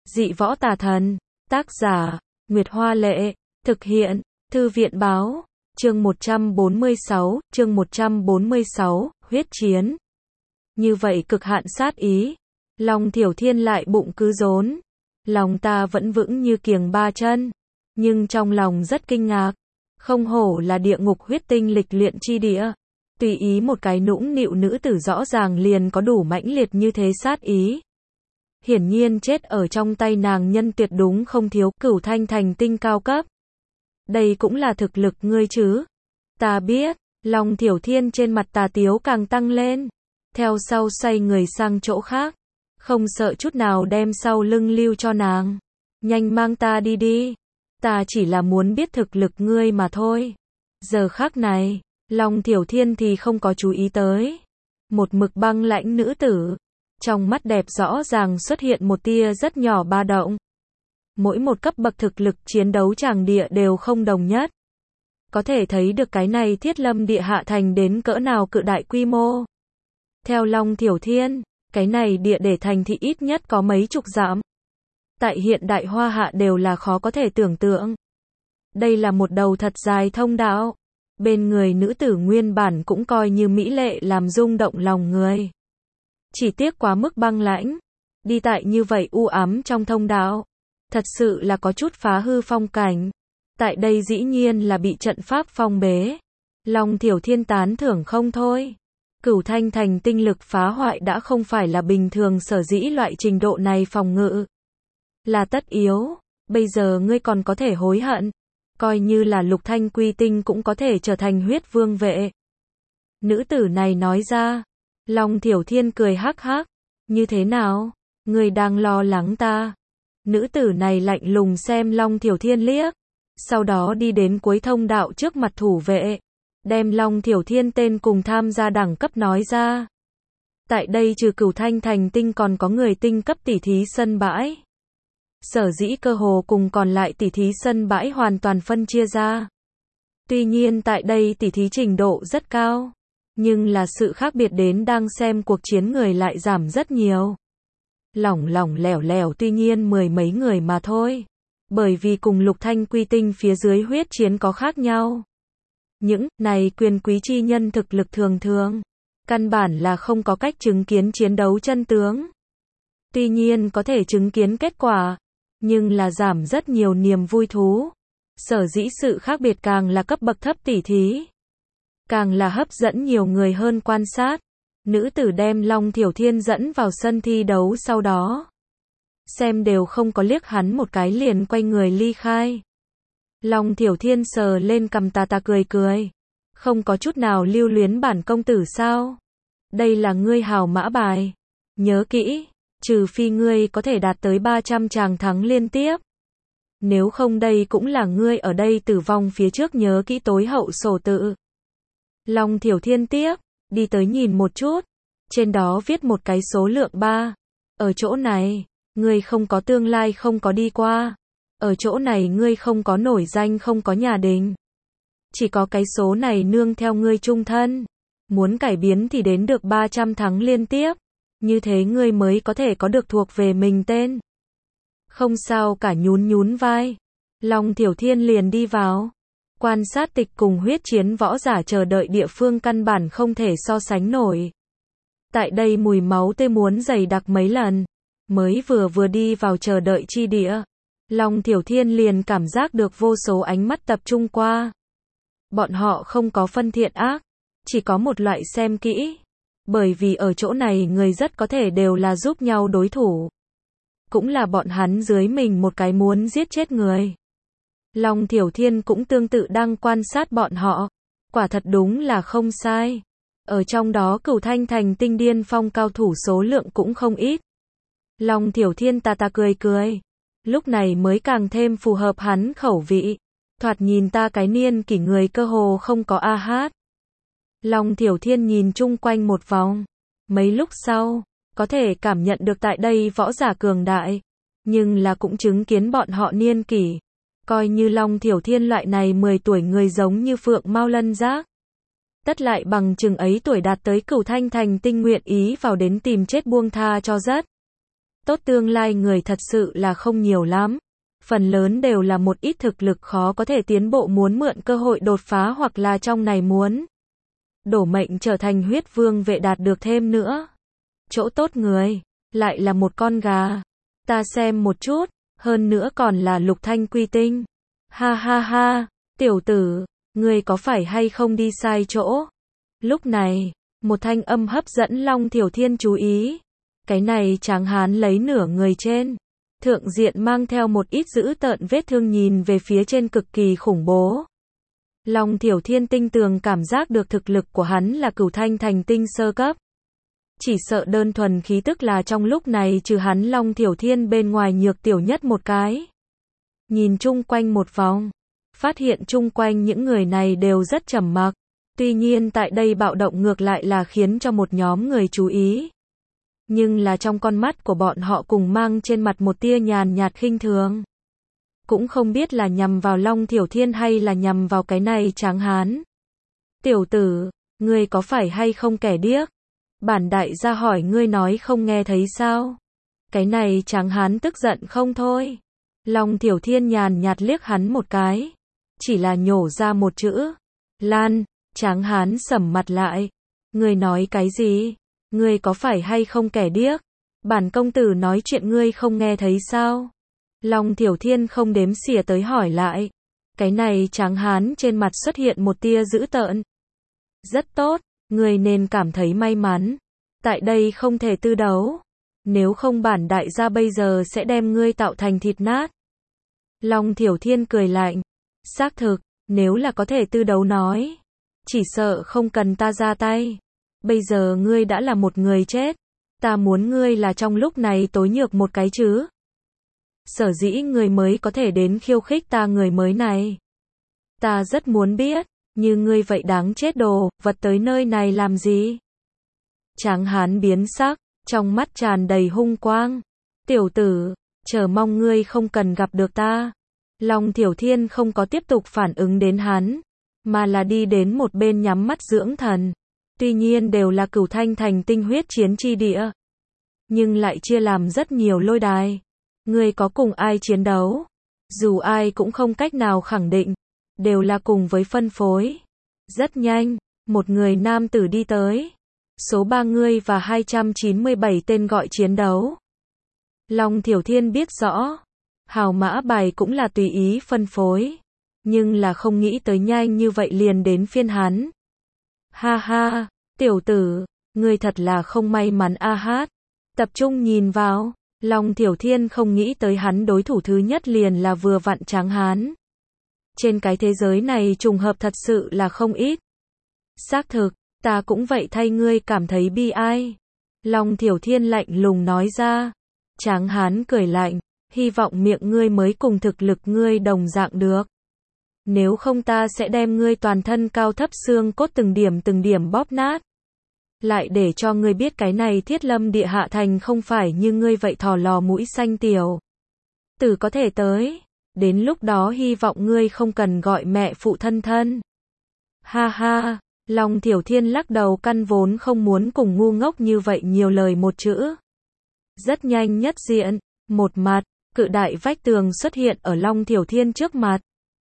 Dị võ tà thần, tác giả, Nguyệt Hoa Lệ, thực hiện, Thư viện Báo, chương 146, huyết chiến. Như vậy cực hạn sát ý, lòng Thiểu Thiên lại bụng cứ rốn, lòng ta vẫn vững như kiềng ba chân, nhưng trong lòng rất kinh ngạc, không hổ là địa ngục huyết tinh lịch luyện chi địa, tùy ý một cái nũng nịu nữ tử rõ ràng liền có đủ mãnh liệt như thế sát ý. Hiển nhiên chết ở trong tay nàng nhân tuyệt đúng không thiếu Cửu Thanh thành tinh cao cấp. Đây cũng là thực lực ngươi chứ? Ta biết, lòng Thiểu Thiên trên mặt tà tiếu càng tăng lên, theo sau xoay người sang chỗ khác, không sợ chút nào đem sau lưng lưu cho nàng. Nhanh mang ta đi đi, ta chỉ là muốn biết thực lực ngươi mà thôi. Giờ khắc này, lòng Thiểu Thiên thì không có chú ý tới một mực băng lãnh nữ tử. Trong mắt đẹp rõ ràng xuất hiện một tia rất nhỏ ba động. Mỗi một cấp bậc thực lực chiến đấu tràng địa đều không đồng nhất. Có thể thấy được cái này Thiết Lâm địa hạ thành đến cỡ nào cự đại quy mô. Theo Long Thiểu Thiên, cái này địa để thành thị ít nhất có mấy chục dặm. Tại hiện đại Hoa Hạ đều là khó có thể tưởng tượng. Đây là một đầu thật dài thông đạo. Bên người nữ tử nguyên bản cũng coi như mỹ lệ làm rung động lòng người. Chỉ tiếc quá mức băng lãnh, đi tại như vậy u ám trong thông đạo, thật sự là có chút phá hư phong cảnh. Tại đây dĩ nhiên là bị trận pháp phong bế. Long Thiểu Thiên tán thưởng không thôi. Cửu Thanh thành tinh lực phá hoại đã không phải là bình thường, sở dĩ loại trình độ này phòng ngự là tất yếu. Bây giờ ngươi còn có thể hối hận, coi như là Lục Thanh quy tinh cũng có thể trở thành huyết vương vệ. Nữ tử này nói ra. Long Thiểu Thiên cười hắc hắc, như thế nào? Ngươi đang lo lắng ta? Nữ tử này lạnh lùng xem Long Thiểu Thiên liếc, sau đó đi đến cuối thông đạo trước mặt thủ vệ, đem Long Thiểu Thiên tên cùng tham gia đẳng cấp nói ra. Tại đây trừ Cửu Thanh thành tinh còn có người tinh cấp tỉ thí sân bãi. Sở dĩ cơ hồ cùng còn lại tỉ thí sân bãi hoàn toàn phân chia ra. Tuy nhiên tại đây tỉ thí trình độ rất cao. Nhưng là sự khác biệt đến đang xem cuộc chiến người lại giảm rất nhiều. Lỏng lỏng lẻo lẻo tuy nhiên mười mấy người mà thôi. Bởi vì cùng Lục Thanh quy tinh phía dưới huyết chiến có khác nhau. Những này quyền quý chi nhân thực lực thường thường, căn bản là không có cách chứng kiến chiến đấu chân tướng. Tuy nhiên có thể chứng kiến kết quả, nhưng là giảm rất nhiều niềm vui thú. Sở dĩ sự khác biệt càng là cấp bậc thấp tỉ thí, càng là hấp dẫn nhiều người hơn quan sát. Nữ tử đem Long Thiểu Thiên dẫn vào sân thi đấu sau đó, xem đều không có liếc hắn một cái liền quay người ly khai. Long Thiểu Thiên sờ lên cằm tà tà cười cười, không có chút nào lưu luyến bản công tử sao? Đây là ngươi hào mã bài, nhớ kỹ, trừ phi ngươi có thể đạt tới 300 tràng thắng liên tiếp. Nếu không đây cũng là ngươi ở đây tử vong phía trước nhớ kỹ tối hậu sổ tự. Long Thiểu Thiên tiếp, đi tới nhìn một chút, trên đó viết một cái số lượng 3. Ở chỗ này, ngươi không có tương lai, không có đi qua. Ở chỗ này ngươi không có nổi danh, không có nhà đình. Chỉ có cái số này nương theo ngươi chung thân. Muốn cải biến thì đến được 300 thắng liên tiếp. Như thế ngươi mới có thể có được thuộc về mình tên. Không sao cả, nhún nhún vai. Long Thiểu Thiên liền đi vào. Quan sát tịch cùng huyết chiến võ giả chờ đợi địa phương căn bản không thể so sánh nổi. Tại đây mùi máu tươi muốn dày đặc mấy lần. Mới vừa đi vào chờ đợi chi địa, Long Thiểu Thiên liền cảm giác được vô số ánh mắt tập trung qua. Bọn họ không có phân thiện ác, chỉ có một loại xem kỹ. Bởi vì ở chỗ này người rất có thể đều là giúp nhau đối thủ. Cũng là bọn hắn dưới mình một cái muốn giết chết người. Long Thiểu Thiên cũng tương tự đang quan sát bọn họ. Quả thật đúng là không sai. Ở trong đó Cửu Thanh thành tinh điên phong cao thủ số lượng cũng không ít. Long Thiểu Thiên tà tà cười cười. Lúc này mới càng thêm phù hợp hắn khẩu vị. Thoạt nhìn ta cái niên kỷ người cơ hồ không có a hát. Long Thiểu Thiên nhìn chung quanh một vòng. Mấy lúc sau, có thể cảm nhận được tại đây võ giả cường đại. Nhưng là cũng chứng kiến bọn họ niên kỷ. Coi như Long Thiểu Thiên loại này 10 tuổi người giống như Phượng Mao Lân Giác. Tất lại bằng chừng ấy tuổi đạt tới Cửu Thanh thành tinh nguyện ý vào đến tìm chết buông tha cho rất tốt tương lai người thật sự là không nhiều lắm. Phần lớn đều là một ít thực lực khó có thể tiến bộ muốn mượn cơ hội đột phá hoặc là trong này muốn đổ mệnh trở thành huyết vương vệ đạt được thêm nữa. Chỗ tốt người, lại là một con gà. Ta xem một chút, hơn nữa còn là lục thanh quy tinh. Ha ha ha, tiểu tử, ngươi có phải hay không đi sai chỗ? Lúc này, một thanh âm hấp dẫn Long Thiểu Thiên chú ý. Cái này tráng hán lấy nửa người trên. Thượng diện mang theo một ít dữ tợn vết thương nhìn về phía trên cực kỳ khủng bố. Long Thiểu Thiên tinh tường cảm giác được thực lực của hắn là cửu thanh thành tinh sơ cấp. Chỉ sợ đơn thuần khí tức là trong lúc này trừ hắn Long Thiểu Thiên bên ngoài nhược tiểu nhất một cái. Nhìn chung quanh một vòng, phát hiện chung quanh những người này đều rất trầm mặc. Tuy nhiên tại đây bạo động ngược lại là khiến cho một nhóm người chú ý. Nhưng là trong con mắt của bọn họ cùng mang trên mặt một tia nhàn nhạt khinh thường. Cũng không biết là nhằm vào Long Thiểu Thiên hay là nhằm vào cái này tráng hán. Tiểu tử, ngươi có phải hay không kẻ điếc? Bản đại gia hỏi ngươi nói không nghe thấy sao? Cái này tráng hán tức giận không thôi. Long Thiểu Thiên nhàn nhạt liếc hắn một cái. Chỉ là nhổ ra một chữ. Lan, tráng hán sầm mặt lại. Ngươi nói cái gì? Ngươi có phải hay không kẻ điếc? Bản công tử nói chuyện ngươi không nghe thấy sao? Long Thiểu Thiên không đếm xỉa tới hỏi lại. Cái này tráng hán trên mặt xuất hiện một tia dữ tợn. Rất tốt, ngươi nên cảm thấy may mắn. Tại đây không thể tư đấu. Nếu không bản đại gia bây giờ sẽ đem ngươi tạo thành thịt nát. Long Thiểu Thiên cười lạnh. Xác thực, nếu là có thể tư đấu nói. Chỉ sợ không cần ta ra tay. Bây giờ ngươi đã là một người chết. Ta muốn ngươi là trong lúc này tối nhược một cái chứ. Sở dĩ người mới có thể đến khiêu khích ta người mới này. Ta rất muốn biết, như ngươi vậy đáng chết đồ, vật tới nơi này làm gì? Tráng hán biến sắc, trong mắt tràn đầy hung quang. Tiểu tử, chờ mong ngươi không cần gặp được ta. Long Thiểu Thiên không có tiếp tục phản ứng đến hắn, mà là đi đến một bên nhắm mắt dưỡng thần. Tuy nhiên đều là cửu thanh thành tinh huyết chiến chi địa, nhưng lại chia làm rất nhiều lôi đài. Ngươi có cùng ai chiến đấu? Dù ai cũng không cách nào khẳng định, đều là cùng với phân phối. Rất nhanh, một người nam tử đi tới. Số 3 ngươi và 297 tên gọi chiến đấu. Long Thiểu Thiên biết rõ, hào mã bài cũng là tùy ý phân phối, nhưng là không nghĩ tới nhanh như vậy liền đến phiên hắn. Ha ha, tiểu tử, ngươi thật là không may mắn a hát. Tập trung nhìn vào, Long Thiểu Thiên không nghĩ tới hắn đối thủ thứ nhất liền là vừa vặn tráng hán. Trên cái thế giới này trùng hợp thật sự là không ít. Xác thực, ta cũng vậy thay ngươi cảm thấy bi ai. Long Thiểu Thiên lạnh lùng nói ra. Tráng hán cười lạnh, hy vọng miệng ngươi mới cùng thực lực ngươi đồng dạng được. Nếu không ta sẽ đem ngươi toàn thân cao thấp xương cốt từng điểm bóp nát. Lại để cho ngươi biết cái này Thiết Lâm Địa Hạ Thành không phải như ngươi vậy thò lò mũi xanh tiểu tử có thể tới. Đến lúc đó hy vọng ngươi không cần gọi mẹ phụ thân thân. Ha ha, Long Thiểu Thiên lắc đầu căn vốn không muốn cùng ngu ngốc như vậy nhiều lời một chữ. Rất nhanh nhất diện, một mặt, cự đại vách tường xuất hiện ở Long Thiểu Thiên trước mặt.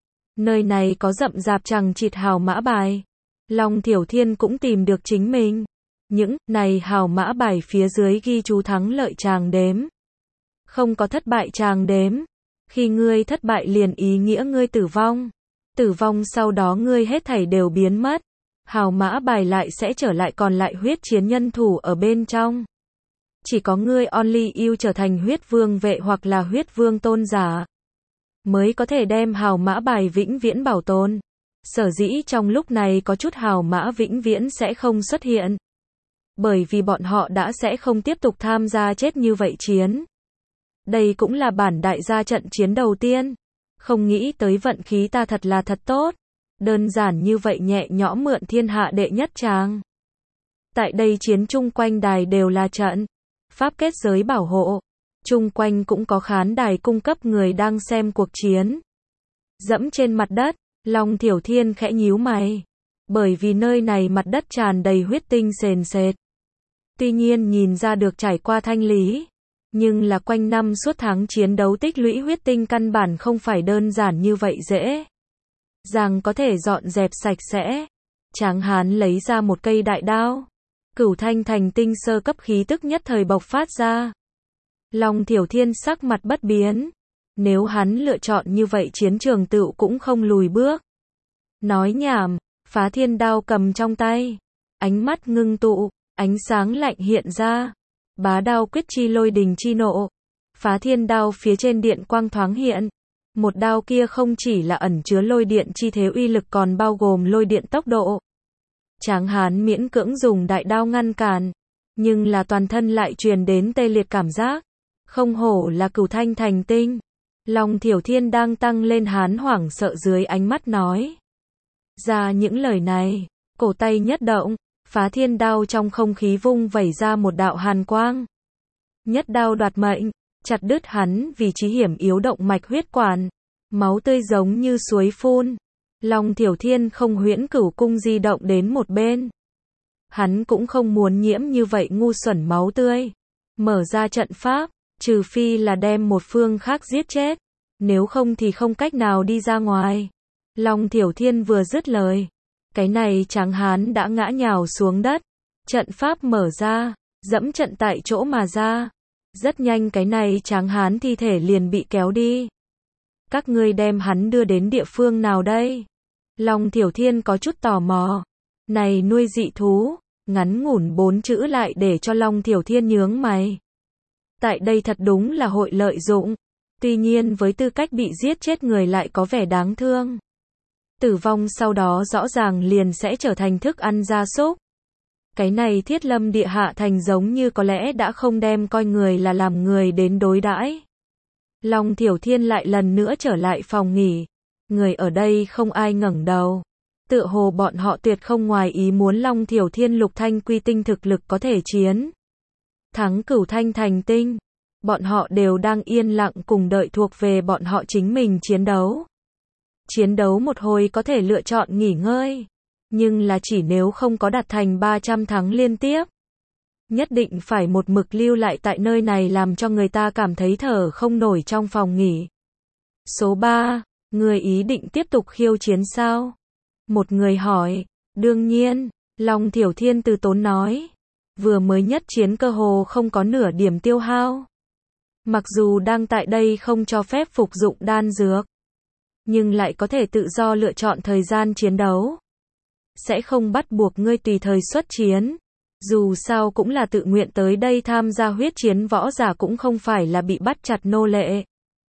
Nơi này có rậm rạp chằng chịt hào mã bài. Long Thiểu Thiên cũng tìm được chính mình. Những này hào mã bài phía dưới ghi chú thắng lợi tràng đếm. Không có thất bại tràng đếm. Khi ngươi thất bại liền ý nghĩa ngươi tử vong. Tử vong sau đó ngươi hết thảy đều biến mất. Hào mã bài lại sẽ trở lại còn lại huyết chiến nhân thủ ở bên trong. Chỉ có ngươi only you trở thành huyết vương vệ hoặc là huyết vương tôn giả mới có thể đem hào mã bài vĩnh viễn bảo tồn. Sở dĩ trong lúc này có chút hào mã vĩnh viễn sẽ không xuất hiện. Bởi vì bọn họ đã sẽ không tiếp tục tham gia chết như vậy chiến. Đây cũng là bản đại gia trận chiến đầu tiên. Không nghĩ tới vận khí ta thật là thật tốt. Đơn giản như vậy nhẹ nhõm mượn thiên hạ đệ nhất tràng. Tại đây chiến chung quanh đài đều là trận pháp kết giới bảo hộ. Chung quanh cũng có khán đài cung cấp người đang xem cuộc chiến. Dẫm trên mặt đất, Long Thiểu Thiên khẽ nhíu mày. Bởi vì nơi này mặt đất tràn đầy huyết tinh sền sệt. Tuy nhiên nhìn ra được trải qua thanh lý. Nhưng là quanh năm suốt tháng chiến đấu tích lũy huyết tinh căn bản không phải đơn giản như vậy dễ dàng có thể dọn dẹp sạch sẽ. Tráng hán lấy ra một cây đại đao. Cửu Thanh Thành Tinh sơ cấp khí tức nhất thời bộc phát ra. Long Thiểu Thiên sắc mặt bất biến. Nếu hắn lựa chọn như vậy chiến trường tựu cũng không lùi bước. Nói nhảm, Phá Thiên đao cầm trong tay. Ánh mắt ngưng tụ, ánh sáng lạnh hiện ra. Bá đao quyết chi lôi đình chi nộ. Phá Thiên đao phía trên điện quang thoáng hiện. Một đao kia không chỉ là ẩn chứa lôi điện chi thế uy lực còn bao gồm lôi điện tốc độ. Tráng hán miễn cưỡng dùng đại đao ngăn cản, nhưng là toàn thân lại truyền đến tê liệt cảm giác. Không hổ là Cửu Thanh Thành Tinh. Long Thiểu Thiên đang tăng lên hán hoảng sợ dưới ánh mắt nói ra những lời này, cổ tay nhất động, Phá Thiên đao trong không khí vung vẩy ra một đạo hàn quang. Nhất đao đoạt mệnh, chặt đứt hắn vì chí hiểm yếu động mạch huyết quản, máu tươi giống như suối phun. Long Thiểu Thiên không huyễn cửu cung di động đến một bên. Hắn cũng không muốn nhiễm như vậy ngu xuẩn máu tươi. Mở ra trận pháp, trừ phi là đem một phương khác giết chết, nếu không thì không cách nào đi ra ngoài. Long Thiểu Thiên vừa dứt lời, cái này tráng hán đã ngã nhào xuống đất. Trận pháp mở ra, dẫm trận tại chỗ mà ra. Rất nhanh cái này tráng hán thi thể liền bị kéo đi. Các ngươi đem hắn đưa đến địa phương nào đây? Long Thiểu Thiên có chút tò mò. Này nuôi dị thú, ngắn ngủn 4 chữ lại để cho Long Thiểu Thiên nhướng mày. Tại đây thật đúng là hội lợi dụng. Tuy nhiên với tư cách bị giết chết người lại có vẻ đáng thương. Tử vong sau đó rõ ràng liền sẽ trở thành thức ăn gia súc. Cái này Thiết Lâm Địa Hạ Thành giống như có lẽ đã không đem coi người là làm người đến đối đãi. Long Thiểu Thiên lại lần nữa trở lại phòng nghỉ. Người ở đây không ai ngẩng đầu. Tựa hồ bọn họ tuyệt không ngoài ý muốn Long Thiểu Thiên Lục Thanh Quy Tinh thực lực có thể chiến thắng Cửu Thanh Thành Tinh. Bọn họ đều đang yên lặng cùng đợi thuộc về bọn họ chính mình chiến đấu. Chiến đấu một hồi có thể lựa chọn nghỉ ngơi. Nhưng là chỉ nếu không có đạt thành 300 thắng liên tiếp. Nhất định phải một mực lưu lại tại nơi này làm cho người ta cảm thấy thở không nổi trong phòng nghỉ. Số 3, người ý định tiếp tục khiêu chiến sao? Một người hỏi. Đương nhiên, Long Thiểu Thiên từ tốn nói. Vừa mới nhất chiến cơ hồ không có nửa điểm tiêu hao. Mặc dù đang tại đây không cho phép phục dụng đan dược, nhưng lại có thể tự do lựa chọn thời gian chiến đấu. Sẽ không bắt buộc ngươi tùy thời xuất chiến. Dù sao cũng là tự nguyện tới đây tham gia huyết chiến, võ giả cũng không phải là bị bắt chặt nô lệ.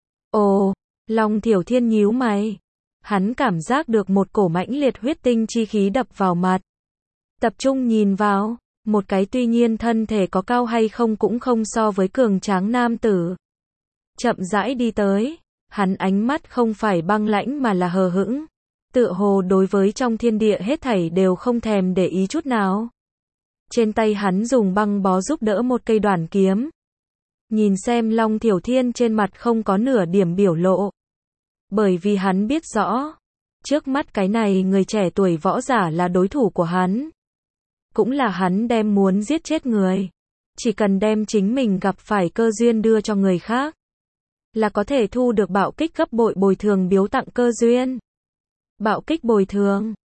Ồ, Long Thiểu Thiên nhíu mày. Hắn cảm giác được một cổ mãnh liệt huyết tinh chi khí đập vào mặt. Tập trung nhìn vào, một cái tuy nhiên thân thể có cao hay không cũng không so với cường tráng nam tử. Chậm rãi đi tới, hắn ánh mắt không phải băng lãnh mà là hờ hững. Tựa hồ đối với trong thiên địa hết thảy đều không thèm để ý chút nào. Trên tay hắn dùng băng bó giúp đỡ một cây đoản kiếm. Nhìn xem Long Thiểu Thiên trên mặt không có nửa điểm biểu lộ. Bởi vì hắn biết rõ, trước mắt cái này người trẻ tuổi võ giả là đối thủ của hắn. Cũng là hắn đem muốn giết chết người. Chỉ cần đem chính mình gặp phải cơ duyên đưa cho người khác, là có thể thu được bạo kích gấp bội bồi thường biếu tặng cơ duyên. Bạo kích bồi thường,